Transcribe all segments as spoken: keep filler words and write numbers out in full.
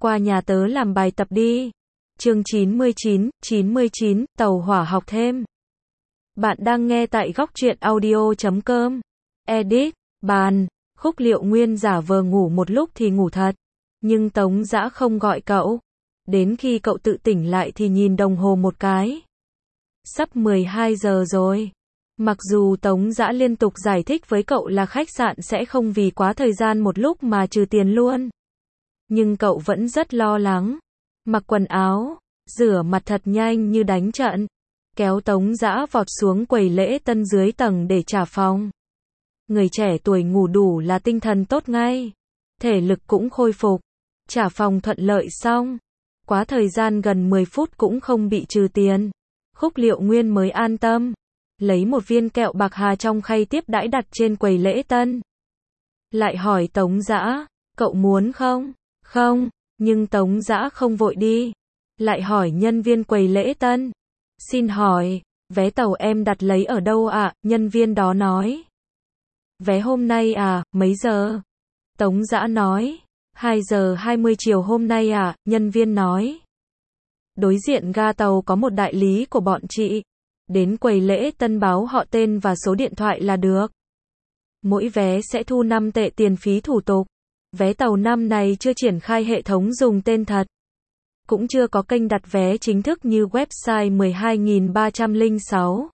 qua nhà tớ làm bài tập đi. Chương chín mươi chín, chín mươi chín, tàu hỏa học thêm. Bạn đang nghe tại góc truyện audio chấm com. Edit, bàn, Khúc Liệu Nguyên giả vờ ngủ một lúc thì ngủ thật. Nhưng Tống Dã không gọi cậu. Đến khi cậu tự tỉnh lại thì nhìn đồng hồ một cái. Sắp mười hai giờ rồi. Mặc dù Tống Dã liên tục giải thích với cậu là khách sạn sẽ không vì quá thời gian một lúc mà trừ tiền luôn. Nhưng cậu vẫn rất lo lắng. Mặc quần áo, rửa mặt thật nhanh như đánh trận. Kéo Tống Dã vọt xuống quầy lễ tân dưới tầng để trả phòng. Người trẻ tuổi ngủ đủ là tinh thần tốt ngay. Thể lực cũng khôi phục. Trả phòng thuận lợi xong. Quá thời gian gần mười phút cũng không bị trừ tiền. Khúc Liệu Nguyên mới an tâm. Lấy một viên kẹo bạc hà trong khay tiếp đãi đặt trên quầy lễ tân. Lại hỏi Tống Dã, cậu muốn không? Không, nhưng Tống Dã không vội đi. Lại hỏi nhân viên quầy lễ tân. Xin hỏi, vé tàu em đặt lấy ở đâu ạ? À? Nhân viên đó nói. Vé hôm nay à, mấy giờ? Tống Dã nói. hai giờ hai mươi chiều hôm nay à? Nhân viên nói. Đối diện ga tàu có một đại lý của bọn chị. Đến quầy lễ tân báo họ tên và số điện thoại là được. Mỗi vé sẽ thu năm tệ tiền phí thủ tục. Vé tàu năm này chưa triển khai hệ thống dùng tên thật. Cũng chưa có kênh đặt vé chính thức như website mười hai nghìn ba trăm lẻ sáu.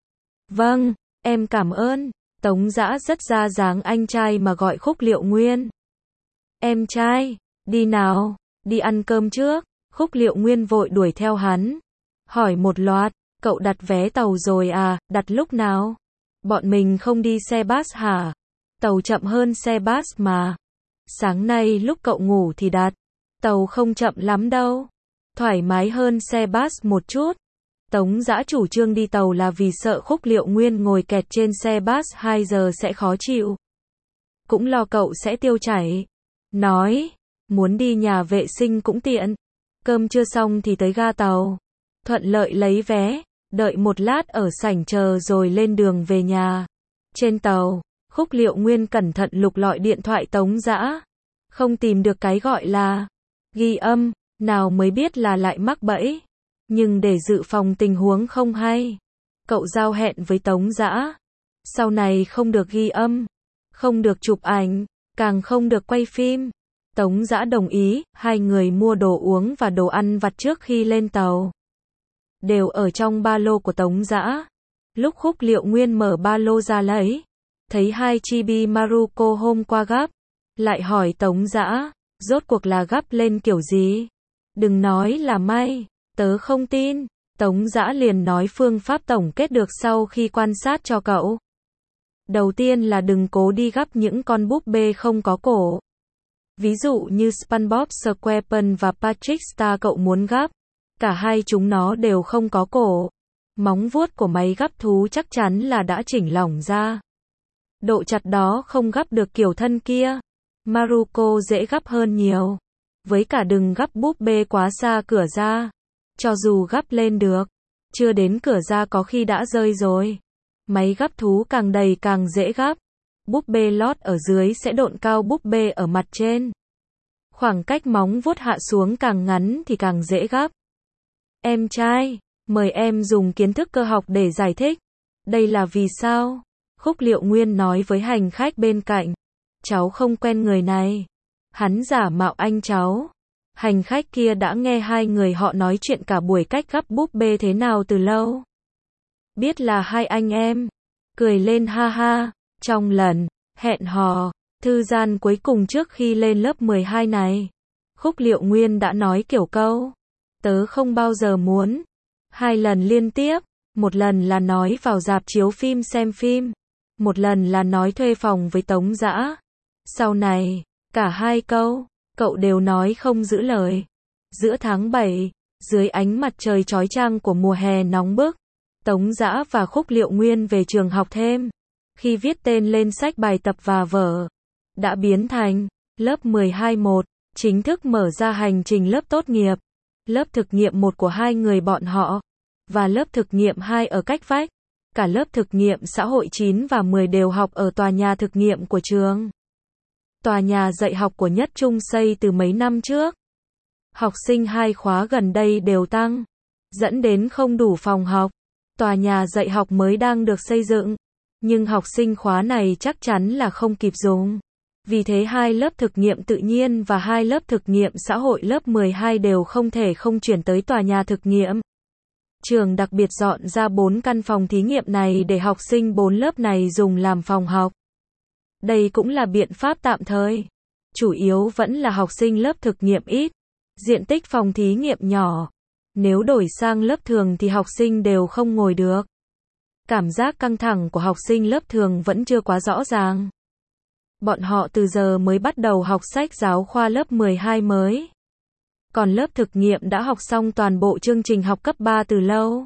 Vâng, em cảm ơn. Tống Dã rất ra dáng anh trai mà gọi Khúc Liệu Nguyên. Em trai, đi nào, đi ăn cơm trước. Khúc Liệu Nguyên vội đuổi theo hắn. Hỏi một loạt, cậu đặt vé tàu rồi à, đặt lúc nào? Bọn mình không đi xe bus hả? Tàu chậm hơn xe bus mà. Sáng nay lúc cậu ngủ thì đặt. Tàu không chậm lắm đâu. Thoải mái hơn xe bus một chút. Tống Dã chủ trương đi tàu là vì sợ Khúc Liệu Nguyên ngồi kẹt trên xe bus hai giờ sẽ khó chịu. Cũng lo cậu sẽ tiêu chảy. Nói, muốn đi nhà vệ sinh cũng tiện. Cơm chưa xong thì tới ga tàu. Thuận lợi lấy vé. Đợi một lát ở sảnh chờ rồi lên đường về nhà. Trên tàu, Khúc Liệu Nguyên cẩn thận lục lọi điện thoại Tống Dã. Không tìm được cái gọi là ghi âm, nào mới biết là lại mắc bẫy. Nhưng để dự phòng tình huống không hay, cậu giao hẹn với Tống Dã. Sau này không được ghi âm, không được chụp ảnh, càng không được quay phim. Tống Dã đồng ý, hai người mua đồ uống và đồ ăn vặt trước khi lên tàu. Đều ở trong ba lô của Tống Dã. Lúc Khúc Liệu Nguyên mở ba lô ra lấy, thấy hai chibi Maruko hôm qua gắp. Lại hỏi Tống Dã, rốt cuộc là gắp lên kiểu gì? Đừng nói là may, tớ không tin. Tống Dã liền nói phương pháp tổng kết được sau khi quan sát cho cậu. Đầu tiên là đừng cố đi gắp những con búp bê không có cổ. Ví dụ như SpongeBob SquarePants và Patrick Star cậu muốn gắp. Cả hai chúng nó đều không có cổ. Móng vuốt của máy gắp thú chắc chắn là đã chỉnh lỏng ra. Độ chặt đó không gắp được kiểu thân kia. Maruko dễ gắp hơn nhiều. Với cả đừng gắp búp bê quá xa cửa ra. Cho dù gắp lên được, chưa đến cửa ra có khi đã rơi rồi. Máy gắp thú càng đầy càng dễ gắp. Búp bê lót ở dưới sẽ độn cao búp bê ở mặt trên. Khoảng cách móng vuốt hạ xuống càng ngắn thì càng dễ gắp. Em trai, mời em dùng kiến thức cơ học để giải thích. Đây là vì sao? Khúc Liệu Nguyên nói với hành khách bên cạnh. Cháu không quen người này. Hắn giả mạo anh cháu. Hành khách kia đã nghe hai người họ nói chuyện cả buổi cách gắp búp bê thế nào từ lâu. Biết là hai anh em. Cười lên ha ha. Trong lần hẹn hò, thư gian cuối cùng trước khi lên lớp mười hai này, Khúc Liệu Nguyên đã nói kiểu câu. Tớ không bao giờ muốn. Hai lần liên tiếp. Một lần là nói vào rạp chiếu phim xem phim. Một lần là nói thuê phòng với Tống Dã. Sau này, cả hai câu, cậu đều nói không giữ lời. Giữa tháng bảy, dưới ánh mặt trời chói chang của mùa hè nóng bức, Tống Dã và Khúc Liệu Nguyên về trường học thêm. Khi viết tên lên sách bài tập và vở, đã biến thành lớp mười hai một, chính thức mở ra hành trình lớp tốt nghiệp. Lớp thực nghiệm một của hai người bọn họ, và lớp thực nghiệm hai ở cách vách. Cả lớp thực nghiệm xã hội chín và mười đều học ở tòa nhà thực nghiệm của trường. Tòa nhà dạy học của Nhất Trung xây từ mấy năm trước. Học sinh hai khóa gần đây đều tăng, dẫn đến không đủ phòng học. Tòa nhà dạy học mới đang được xây dựng, nhưng học sinh khóa này chắc chắn là không kịp dùng. Vì thế hai lớp thực nghiệm tự nhiên và hai lớp thực nghiệm xã hội lớp mười hai đều không thể không chuyển tới tòa nhà thực nghiệm. Trường đặc biệt dọn ra bốn căn phòng thí nghiệm này để học sinh bốn lớp này dùng làm phòng học. Đây cũng là biện pháp tạm thời. Chủ yếu vẫn là học sinh lớp thực nghiệm ít, diện tích phòng thí nghiệm nhỏ. Nếu đổi sang lớp thường thì học sinh đều không ngồi được. Cảm giác căng thẳng của học sinh lớp thường vẫn chưa quá rõ ràng. Bọn họ từ giờ mới bắt đầu học sách giáo khoa lớp mười hai mới. Còn lớp thực nghiệm đã học xong toàn bộ chương trình học cấp ba từ lâu.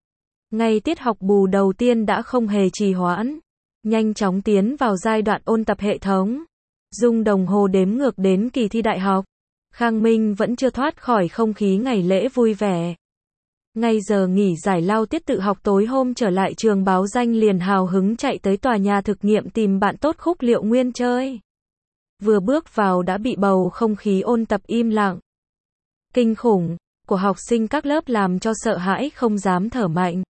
Ngay tiết học bù đầu tiên đã không hề trì hoãn, nhanh chóng tiến vào giai đoạn ôn tập hệ thống. Dùng đồng hồ đếm ngược đến kỳ thi đại học. Khang Minh vẫn chưa thoát khỏi không khí ngày lễ vui vẻ. Ngay giờ nghỉ giải lao tiết tự học tối hôm trở lại trường, báo danh liền hào hứng chạy tới tòa nhà thực nghiệm tìm bạn tốt Khúc Liệu Nguyên chơi. Vừa bước vào đã bị bầu không khí ôn tập im lặng, kinh khủng của học sinh các lớp làm cho sợ hãi không dám thở mạnh.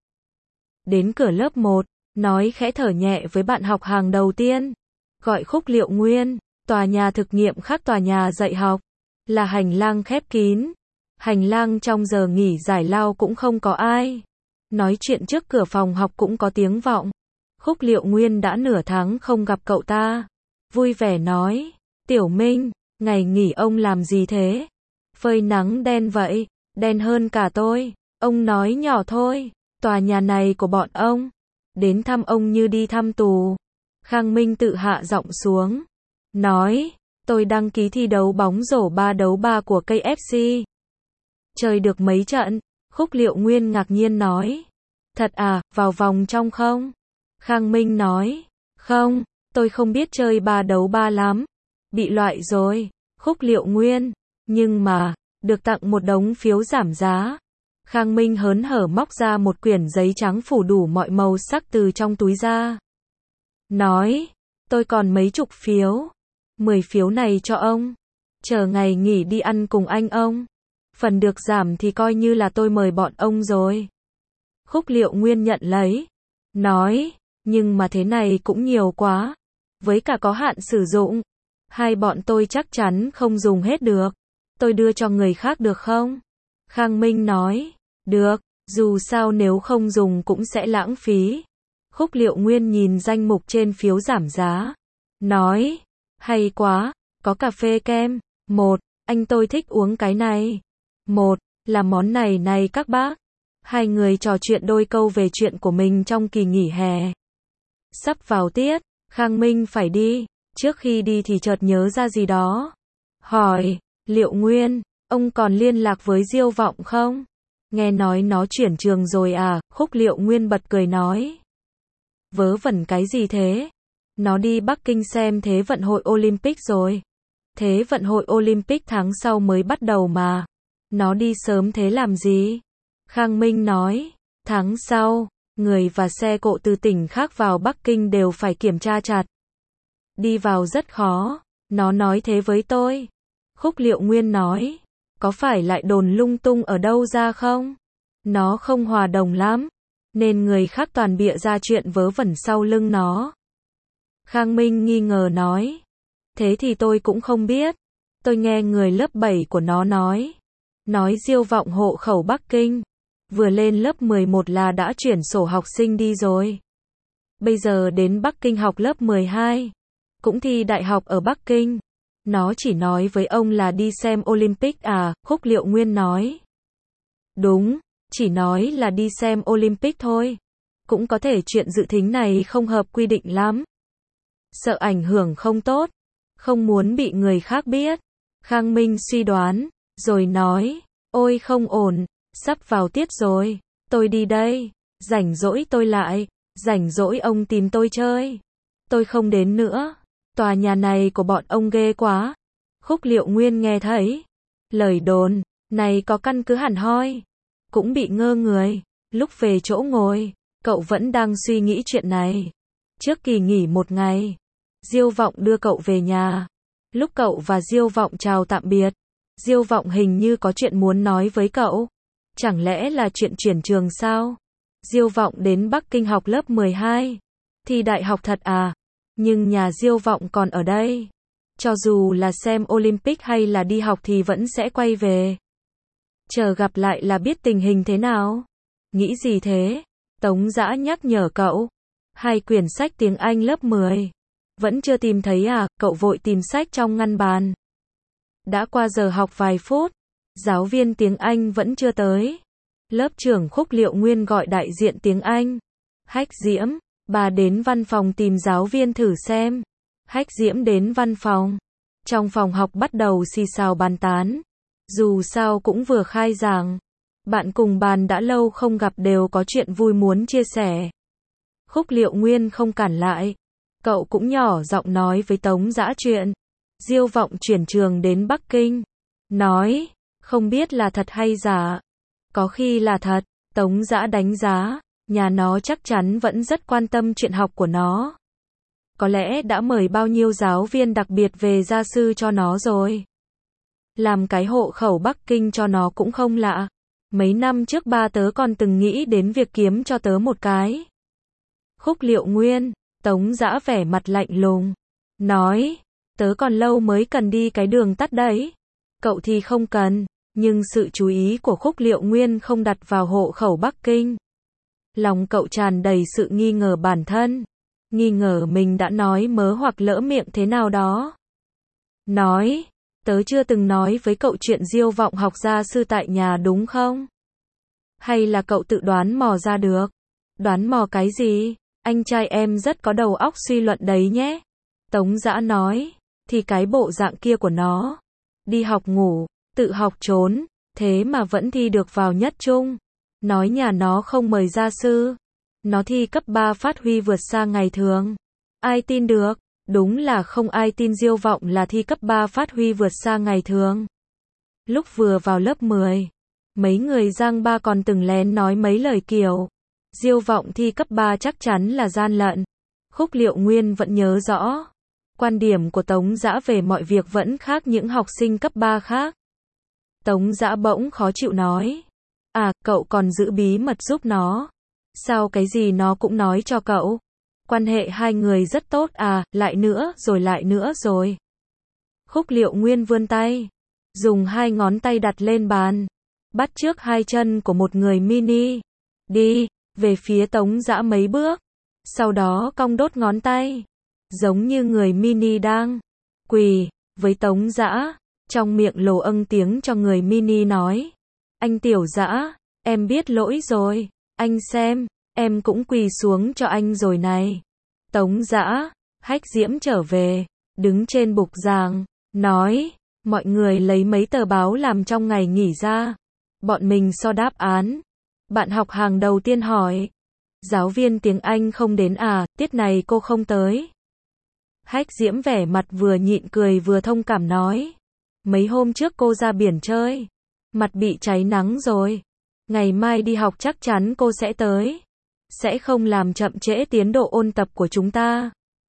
Đến cửa lớp một, nói khẽ thở nhẹ với bạn học hàng đầu tiên, gọi Khúc Liệu Nguyên. Tòa nhà thực nghiệm khác tòa nhà dạy học, là hành lang khép kín. Hành lang trong giờ nghỉ giải lao cũng không có ai. Nói chuyện trước cửa phòng học cũng có tiếng vọng. Khúc Liệu Nguyên đã nửa tháng không gặp cậu ta. Vui vẻ nói, Tiểu Minh, ngày nghỉ ông làm gì thế? Phơi nắng đen vậy, đen hơn cả tôi. Ông nói nhỏ thôi, tòa nhà này của bọn ông. Đến thăm ông như đi thăm tù. Khang Minh tự hạ giọng xuống. Nói, tôi đăng ký thi đấu bóng rổ ba đấu ba của ca ép xê. Chơi được mấy trận? Khúc Liệu Nguyên ngạc nhiên nói. Thật à, vào vòng trong không? Khang Minh nói. Không, tôi không biết chơi ba đấu ba lắm. Bị loại rồi. Khúc Liệu Nguyên. Nhưng mà, được tặng một đống phiếu giảm giá. Khang Minh hớn hở móc ra một quyển giấy trắng phủ đủ mọi màu sắc từ trong túi ra. Nói, tôi còn mấy chục phiếu. Mười phiếu này cho ông. Chờ ngày nghỉ đi ăn cùng anh ông. Phần được giảm thì coi như là tôi mời bọn ông rồi. Khúc Liệu Nguyên nhận lấy. Nói, nhưng mà thế này cũng nhiều quá. Với cả có hạn sử dụng. Hai bọn tôi chắc chắn không dùng hết được. Tôi đưa cho người khác được không? Khang Minh nói, được, dù sao nếu không dùng cũng sẽ lãng phí. Khúc Liệu Nguyên nhìn danh mục trên phiếu giảm giá. Nói, hay quá, có cà phê kem. Một, anh tôi thích uống cái này. Một, là món này này các bác. Hai người trò chuyện đôi câu về chuyện của mình trong kỳ nghỉ hè. Sắp vào tiết, Khang Minh phải đi. Trước khi đi thì chợt nhớ ra gì đó. Hỏi, Liệu Nguyên, ông còn liên lạc với Diêu Vọng không? Nghe nói nó chuyển trường rồi à? Khúc Liệu Nguyên bật cười nói. Vớ vẩn cái gì thế? Nó đi Bắc Kinh xem Thế vận hội Olympic rồi. Thế vận hội Olympic tháng sau mới bắt đầu mà. Nó đi sớm thế làm gì? Khang Minh nói, tháng sau, người và xe cộ từ tỉnh khác vào Bắc Kinh đều phải kiểm tra chặt. Đi vào rất khó, nó nói thế với tôi. Khúc Liệu Nguyên nói, có phải lại đồn lung tung ở đâu ra không? Nó không hòa đồng lắm, nên người khác toàn bịa ra chuyện vớ vẩn sau lưng nó. Khang Minh nghi ngờ nói, thế thì tôi cũng không biết. Tôi nghe người lớp bảy của nó nói. Nói Diêu Vọng hộ khẩu Bắc Kinh. Vừa lên lớp mười một là đã chuyển sổ học sinh đi rồi. Bây giờ đến Bắc Kinh học lớp mười hai. Cũng thi đại học ở Bắc Kinh. Nó chỉ nói với ông là đi xem Olympic à? Khúc Liệu Nguyên nói. Đúng, chỉ nói là đi xem Olympic thôi. Cũng có thể chuyện dự thính này không hợp quy định lắm. Sợ ảnh hưởng không tốt. Không muốn bị người khác biết. Khang Minh suy đoán. Rồi nói, ôi không ổn, sắp vào tiết rồi, tôi đi đây, rảnh rỗi tôi lại, rảnh rỗi ông tìm tôi chơi. Tôi không đến nữa, tòa nhà này của bọn ông ghê quá. Khúc Liệu Nguyên nghe thấy, lời đồn, này có căn cứ hẳn hoi, cũng bị ngơ người. Lúc về chỗ ngồi, cậu vẫn đang suy nghĩ chuyện này. Trước kỳ nghỉ một ngày, Diêu Vọng đưa cậu về nhà. Lúc cậu và Diêu Vọng chào tạm biệt, Diêu Vọng hình như có chuyện muốn nói với cậu. Chẳng lẽ là chuyện chuyển trường sao? Diêu Vọng đến Bắc Kinh học lớp mười hai. Thi đại học thật à? Nhưng nhà Diêu Vọng còn ở đây. Cho dù là xem Olympic hay là đi học thì vẫn sẽ quay về. Chờ gặp lại là biết tình hình thế nào. Nghĩ gì thế? Tống Dã nhắc nhở cậu. Hai quyển sách tiếng Anh lớp mười. Vẫn chưa tìm thấy à? Cậu vội tìm sách trong ngăn bàn. Đã qua giờ học vài phút. Giáo viên tiếng Anh vẫn chưa tới. Lớp trưởng Khúc Liệu Nguyên gọi đại diện tiếng Anh. Hách Diễm, bà đến văn phòng tìm giáo viên thử xem. Hách Diễm đến văn phòng. Trong phòng học bắt đầu xì xào bàn tán. Dù sao cũng vừa khai giảng. Bạn cùng bàn đã lâu không gặp đều có chuyện vui muốn chia sẻ. Khúc Liệu Nguyên không cản lại. Cậu cũng nhỏ giọng nói với Tống Dã chuyện. Diêu Vọng chuyển trường đến Bắc Kinh. Nói, không biết là thật hay giả. Có khi là thật. Tống Dã đánh giá, nhà nó chắc chắn vẫn rất quan tâm chuyện học của nó. Có lẽ đã mời bao nhiêu giáo viên đặc biệt về gia sư cho nó rồi. Làm cái hộ khẩu Bắc Kinh cho nó cũng không lạ. Mấy năm trước ba tớ còn từng nghĩ đến việc kiếm cho tớ một cái. Khúc Liệu Nguyên, Tống Dã vẻ mặt lạnh lùng. Nói, tớ còn lâu mới cần đi cái đường tắt đấy. Cậu thì không cần. Nhưng sự chú ý của Khúc Liệu Nguyên không đặt vào hộ khẩu Bắc Kinh. Lòng cậu tràn đầy sự nghi ngờ bản thân. Nghi ngờ mình đã nói mớ hoặc lỡ miệng thế nào đó. Nói, tớ chưa từng nói với cậu chuyện Diêu Vọng học gia sư tại nhà đúng không? Hay là cậu tự đoán mò ra được? Đoán mò cái gì? Anh trai em rất có đầu óc suy luận đấy nhé. Tống Dã nói, thì cái bộ dạng kia của nó. Đi học ngủ, tự học trốn, thế mà vẫn thi được vào nhất trung. Nói nhà nó không mời gia sư. Nó thi cấp ba phát huy vượt xa ngày thường. Ai tin được? Đúng là không ai tin Diêu Vọng là thi cấp ba phát huy vượt xa ngày thường. Lúc vừa vào lớp mười, mấy người Giang Ba còn từng lén nói mấy lời kiểu Diêu Vọng thi cấp ba chắc chắn là gian lận. Khúc Liệu Nguyên vẫn nhớ rõ. Quan điểm của Tống Dã về mọi việc vẫn khác những học sinh cấp ba khác. Tống Dã bỗng khó chịu nói. À, cậu còn giữ bí mật giúp nó. Sao cái gì nó cũng nói cho cậu? Quan hệ hai người rất tốt à, lại nữa, rồi lại nữa rồi. Khúc Liệu Nguyên vươn tay. Dùng hai ngón tay đặt lên bàn. Bắt chước hai chân của một người mini. Đi, về phía Tống Dã mấy bước. Sau đó cong đốt ngón tay. Giống như người mini đang quỳ với Tống Dã. Trong miệng lồ âng tiếng cho người mini nói. Anh Tiểu Dã, em biết lỗi rồi. Anh xem, em cũng quỳ xuống cho anh rồi này. Tống Dã, Hách Diễm trở về, đứng trên bục giảng, nói, mọi người lấy mấy tờ báo làm trong ngày nghỉ ra. Bọn mình so đáp án. Bạn học hàng đầu tiên hỏi. Giáo viên tiếng Anh không đến à, tiết này cô không tới. Hách Diễm vẻ mặt vừa nhịn cười vừa thông cảm nói. Mấy hôm trước cô ra biển chơi. Mặt bị cháy nắng rồi. Ngày mai đi học chắc chắn cô sẽ tới. Sẽ không làm chậm trễ tiến độ ôn tập của chúng ta.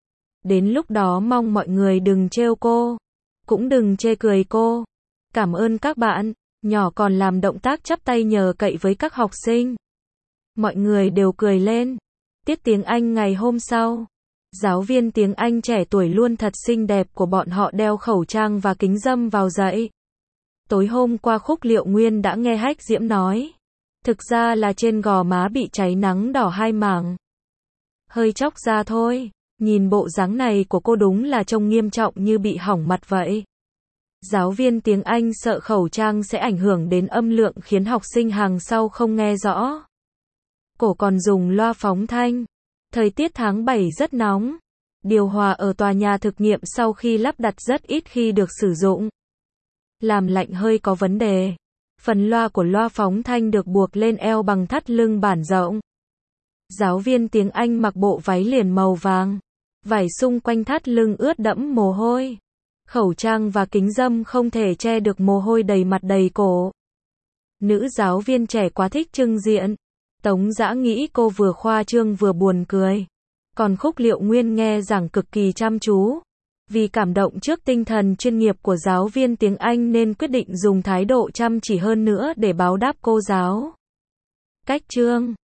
Đến lúc đó mong mọi người đừng trêu cô. Cũng đừng chê cười cô. Cảm ơn các bạn. Nhỏ còn làm động tác chắp tay nhờ cậy với các học sinh. Mọi người đều cười lên. Tiết tiếng Anh ngày hôm sau. Giáo viên tiếng Anh trẻ tuổi luôn thật xinh đẹp của bọn họ đeo khẩu trang và kính râm vào dạy. Tối hôm qua Khúc Liệu Nguyên đã nghe Hách Diễm nói. Thực ra là trên gò má bị cháy nắng đỏ hai mảng. Hơi chóc ra thôi. Nhìn bộ dáng này của cô đúng là trông nghiêm trọng như bị hỏng mặt vậy. Giáo viên tiếng Anh sợ khẩu trang sẽ ảnh hưởng đến âm lượng khiến học sinh hàng sau không nghe rõ. Cổ còn dùng loa phóng thanh. Thời tiết tháng bảy rất nóng. Điều hòa ở tòa nhà thực nghiệm sau khi lắp đặt rất ít khi được sử dụng. Làm lạnh hơi có vấn đề. Phần loa của loa phóng thanh được buộc lên eo bằng thắt lưng bản rộng. Giáo viên tiếng Anh mặc bộ váy liền màu vàng. Vải xung quanh thắt lưng ướt đẫm mồ hôi. Khẩu trang và kính râm không thể che được mồ hôi đầy mặt đầy cổ. Nữ giáo viên trẻ quá thích trưng diện. Tống Dã nghĩ cô vừa khoa trương vừa buồn cười. Còn Khúc Liệu Nguyên nghe giảng cực kỳ chăm chú. Vì cảm động trước tinh thần chuyên nghiệp của giáo viên tiếng Anh nên quyết định dùng thái độ chăm chỉ hơn nữa để báo đáp cô giáo. Cách chương